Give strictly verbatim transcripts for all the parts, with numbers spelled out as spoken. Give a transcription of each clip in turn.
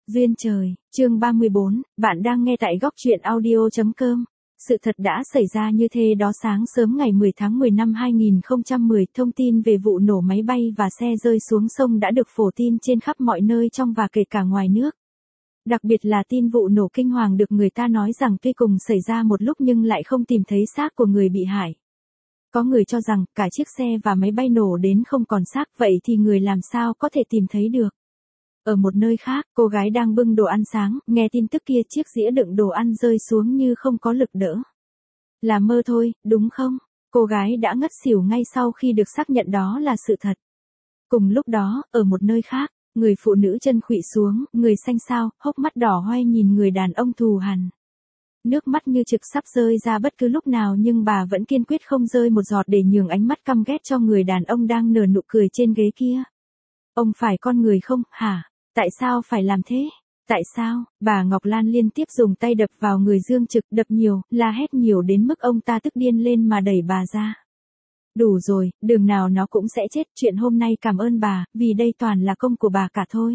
Duyên trời, chương ba mươi bốn, bạn đang nghe tại góc truyện audio chấm com. Sự thật đã xảy ra như thế đó. Sáng sớm ngày mười tháng mười năm hai nghìn không trăm mười, thông tin về vụ nổ máy bay và xe rơi xuống sông đã được phổ tin trên khắp mọi nơi trong và kể cả ngoài nước. Đặc biệt là tin vụ nổ kinh hoàng được người ta nói rằng tuy cùng xảy ra một lúc nhưng lại không tìm thấy xác của người bị hại. Có người cho rằng cả chiếc xe và máy bay nổ đến không còn xác, vậy thì người làm sao có thể tìm thấy được. Ở một nơi khác, cô gái đang bưng đồ ăn sáng, nghe tin tức kia chiếc dĩa đựng đồ ăn rơi xuống như không có lực đỡ. Là mơ thôi, đúng không? Cô gái đã ngất xỉu ngay sau khi được xác nhận đó là sự thật. Cùng lúc đó, ở một nơi khác, người phụ nữ chân khuỵu xuống, người xanh xao, hốc mắt đỏ hoe nhìn người đàn ông thù hằn. Nước mắt như trực sắp rơi ra bất cứ lúc nào nhưng bà vẫn kiên quyết không rơi một giọt để nhường ánh mắt căm ghét cho người đàn ông đang nở nụ cười trên ghế kia. Ông phải con người không, hả? Tại sao phải làm thế? Tại sao? Bà Ngọc Lan liên tiếp dùng tay đập vào người Dương Trực, đập nhiều, la hét nhiều đến mức ông ta tức điên lên mà đẩy bà ra. Đủ rồi, đường nào nó cũng sẽ chết, chuyện hôm nay cảm ơn bà, vì đây toàn là công của bà cả thôi.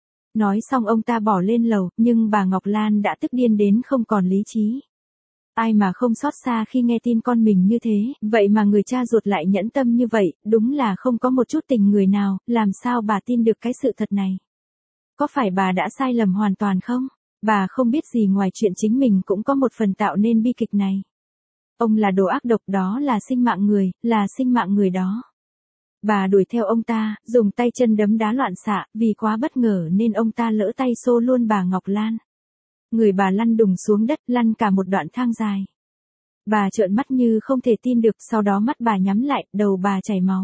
Nói xong ông ta bỏ lên lầu, nhưng bà Ngọc Lan đã tức điên đến không còn lý trí. Ai mà không xót xa khi nghe tin con mình như thế, vậy mà người cha ruột lại nhẫn tâm như vậy, đúng là không có một chút tình người nào, làm sao bà tin được cái sự thật này? Có phải bà đã sai lầm hoàn toàn không? Bà không biết gì ngoài chuyện chính mình cũng có một phần tạo nên bi kịch này. Ông là đồ ác độc, đó là sinh mạng người, là sinh mạng người đó. Bà đuổi theo ông ta, dùng tay chân đấm đá loạn xạ, vì quá bất ngờ nên ông ta lỡ tay xô luôn bà Ngọc Lan. Người bà lăn đùng xuống đất, lăn cả một đoạn thang dài. Bà trợn mắt như không thể tin được, sau đó mắt bà nhắm lại, đầu bà chảy máu.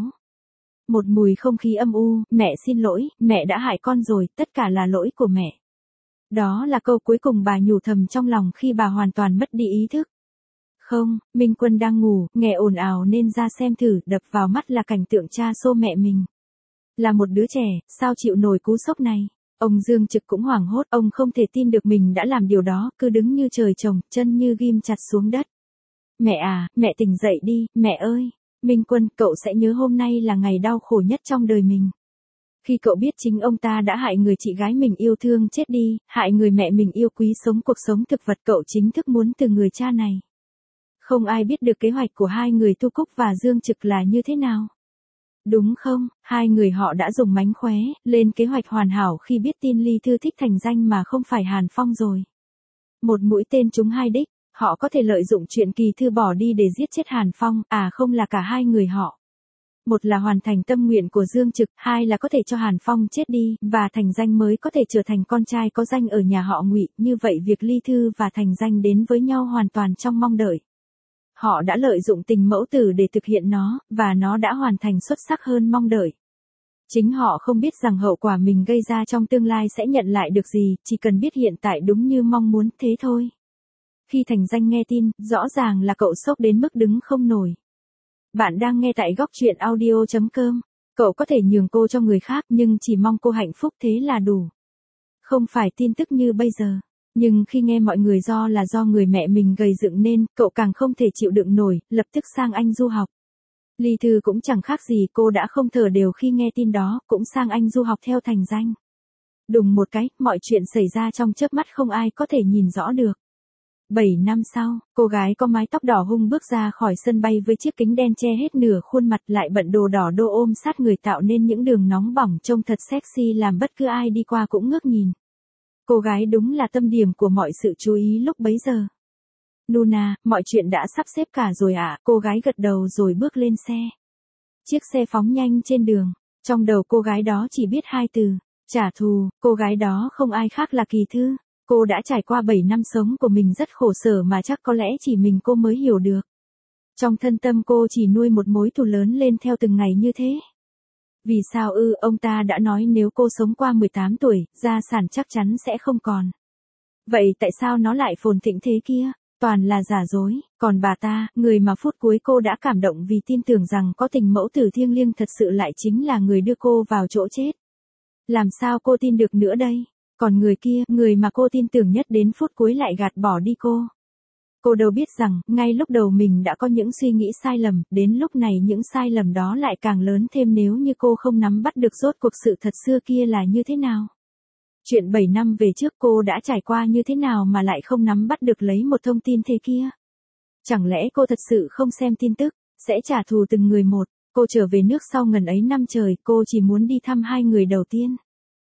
Một mùi không khí âm u, mẹ xin lỗi, mẹ đã hại con rồi, tất cả là lỗi của mẹ. Đó là câu cuối cùng bà nhủ thầm trong lòng khi bà hoàn toàn mất đi ý thức. Không, Minh Quân đang ngủ, nghe ồn ào nên ra xem thử, đập vào mắt là cảnh tượng cha xô mẹ mình. Là một đứa trẻ, sao chịu nổi cú sốc này? Ông Dương Trực cũng hoảng hốt, ông không thể tin được mình đã làm điều đó, cứ đứng như trời trồng, chân như ghim chặt xuống đất. Mẹ à, mẹ tỉnh dậy đi, mẹ ơi! Minh Quân, cậu sẽ nhớ hôm nay là ngày đau khổ nhất trong đời mình. Khi cậu biết chính ông ta đã hại người chị gái mình yêu thương chết đi, hại người mẹ mình yêu quý sống cuộc sống thực vật, cậu chính thức muốn từ người cha này. Không ai biết được kế hoạch của hai người Tu Cúc và Dương Trực là như thế nào. Đúng không, hai người họ đã dùng mánh khóe, lên kế hoạch hoàn hảo khi biết tin Ly Thư thích Thành Danh mà không phải Hàn Phong rồi. Một mũi tên trúng hai đích. Họ có thể lợi dụng chuyện Kỳ Thư bỏ đi để giết chết Hàn Phong, à không là cả hai người họ. Một là hoàn thành tâm nguyện của Dương Trực, hai là có thể cho Hàn Phong chết đi, và Thành Danh mới có thể trở thành con trai có danh ở nhà họ Ngụy, như vậy việc Ly Thư và Thành Danh đến với nhau hoàn toàn trong mong đợi. Họ đã lợi dụng tình mẫu tử để thực hiện nó, và nó đã hoàn thành xuất sắc hơn mong đợi. Chính họ không biết rằng hậu quả mình gây ra trong tương lai sẽ nhận lại được gì, chỉ cần biết hiện tại đúng như mong muốn, thế thôi. Khi Thành Danh nghe tin, rõ ràng là cậu sốc đến mức đứng không nổi. Bạn đang nghe tại góc truyện audio chấm com. Cậu có thể nhường cô cho người khác nhưng chỉ mong cô hạnh phúc thế là đủ. Không phải tin tức như bây giờ. Nhưng khi nghe mọi người do là do người mẹ mình gầy dựng nên, cậu càng không thể chịu đựng nổi, lập tức sang Anh du học. Ly Thư cũng chẳng khác gì, cô đã không thở đều khi nghe tin đó, cũng sang Anh du học theo Thành Danh. Đùng một cái, mọi chuyện xảy ra trong chớp mắt không ai có thể nhìn rõ được. Bảy năm sau, cô gái có mái tóc đỏ hung bước ra khỏi sân bay với chiếc kính đen che hết nửa khuôn mặt, lại bận đồ đỏ đô ôm sát người tạo nên những đường nóng bỏng trông thật sexy làm bất cứ ai đi qua cũng ngước nhìn. Cô gái đúng là tâm điểm của mọi sự chú ý lúc bấy giờ. Nuna, mọi chuyện đã sắp xếp cả rồi ạ, à? Cô gái gật đầu rồi bước lên xe. Chiếc xe phóng nhanh trên đường, trong đầu cô gái đó chỉ biết hai từ, trả thù. Cô gái đó không ai khác là Kỳ Thư. Cô đã trải qua bảy năm sống của mình rất khổ sở mà chắc có lẽ chỉ mình cô mới hiểu được. Trong thân tâm cô chỉ nuôi một mối thù lớn lên theo từng ngày như thế. Vì sao ư, ông ta đã nói nếu cô sống qua mười tám tuổi, gia sản chắc chắn sẽ không còn. Vậy tại sao nó lại phồn thịnh thế kia? Toàn là giả dối, còn bà ta, người mà phút cuối cô đã cảm động vì tin tưởng rằng có tình mẫu tử thiêng liêng thật sự lại chính là người đưa cô vào chỗ chết. Làm sao cô tin được nữa đây? Còn người kia, người mà cô tin tưởng nhất đến phút cuối lại gạt bỏ đi cô. Cô đâu biết rằng, ngay lúc đầu mình đã có những suy nghĩ sai lầm, đến lúc này những sai lầm đó lại càng lớn thêm nếu như cô không nắm bắt được rốt cuộc sự thật xưa kia là như thế nào. Chuyện bảy năm về trước cô đã trải qua như thế nào mà lại không nắm bắt được lấy một thông tin thế kia? Chẳng lẽ cô thật sự không xem tin tức, sẽ trả thù từng người một? Cô trở về nước sau ngần ấy năm trời, cô chỉ muốn đi thăm hai người đầu tiên.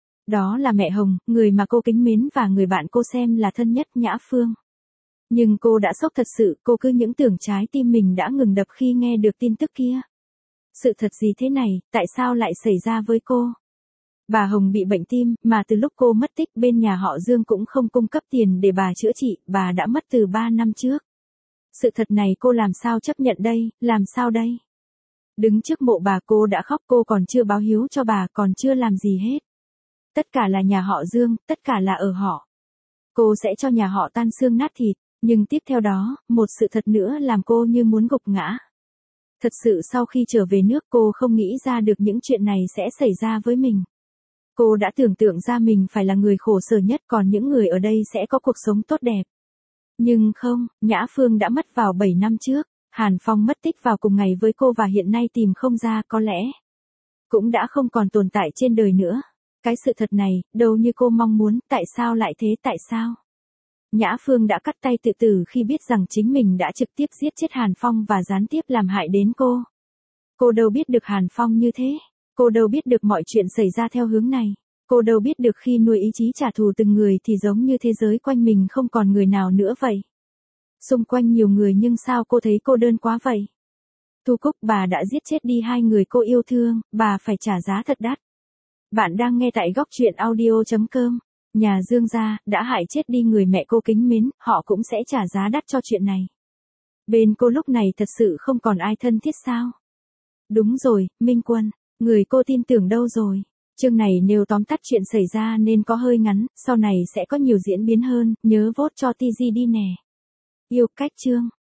Đó là mẹ Hồng, người mà cô kính mến và người bạn cô xem là thân nhất, Nhã Phương. Nhưng cô đã sốc thật sự, cô cứ những tưởng trái tim mình đã ngừng đập khi nghe được tin tức kia. Sự thật gì thế này, tại sao lại xảy ra với cô? Bà Hồng bị bệnh tim, mà từ lúc cô mất tích bên nhà họ Dương cũng không cung cấp tiền để bà chữa trị, bà đã mất từ ba năm trước. Sự thật này cô làm sao chấp nhận đây, làm sao đây? Đứng trước mộ bà cô đã khóc, cô còn chưa báo hiếu cho bà, còn chưa làm gì hết. Tất cả là nhà họ Dương, tất cả là ở họ. Cô sẽ cho nhà họ tan xương nát thịt, nhưng tiếp theo đó, một sự thật nữa làm cô như muốn gục ngã. Thật sự sau khi trở về nước cô không nghĩ ra được những chuyện này sẽ xảy ra với mình. Cô đã tưởng tượng ra mình phải là người khổ sở nhất, còn những người ở đây sẽ có cuộc sống tốt đẹp. Nhưng không, Nhã Phương đã mất vào bảy năm trước, Hàn Phong mất tích vào cùng ngày với cô và hiện nay tìm không ra, có lẽ cũng đã không còn tồn tại trên đời nữa. Cái sự thật này, đâu như cô mong muốn, tại sao lại thế, tại sao? Nhã Phương đã cắt tay tự tử khi biết rằng chính mình đã trực tiếp giết chết Hàn Phong và gián tiếp làm hại đến cô. Cô đâu biết được Hàn Phong như thế. Cô đâu biết được mọi chuyện xảy ra theo hướng này. Cô đâu biết được khi nuôi ý chí trả thù từng người thì giống như thế giới quanh mình không còn người nào nữa vậy. Xung quanh nhiều người nhưng sao cô thấy cô đơn quá vậy? Thu Cúc, bà đã giết chết đi hai người cô yêu thương, bà phải trả giá thật đắt. Bạn đang nghe tại góc truyện audio chấm com. Nhà Dương gia đã hại chết đi người mẹ cô kính mến, họ cũng sẽ trả giá đắt cho chuyện này. Bên cô lúc này thật sự không còn ai thân thiết sao? Đúng rồi, Minh Quân, người cô tin tưởng đâu rồi? Chương này nêu tóm tắt chuyện xảy ra nên có hơi ngắn, sau này sẽ có nhiều diễn biến hơn, nhớ vote cho tê giê đi nè. Yêu cách chương.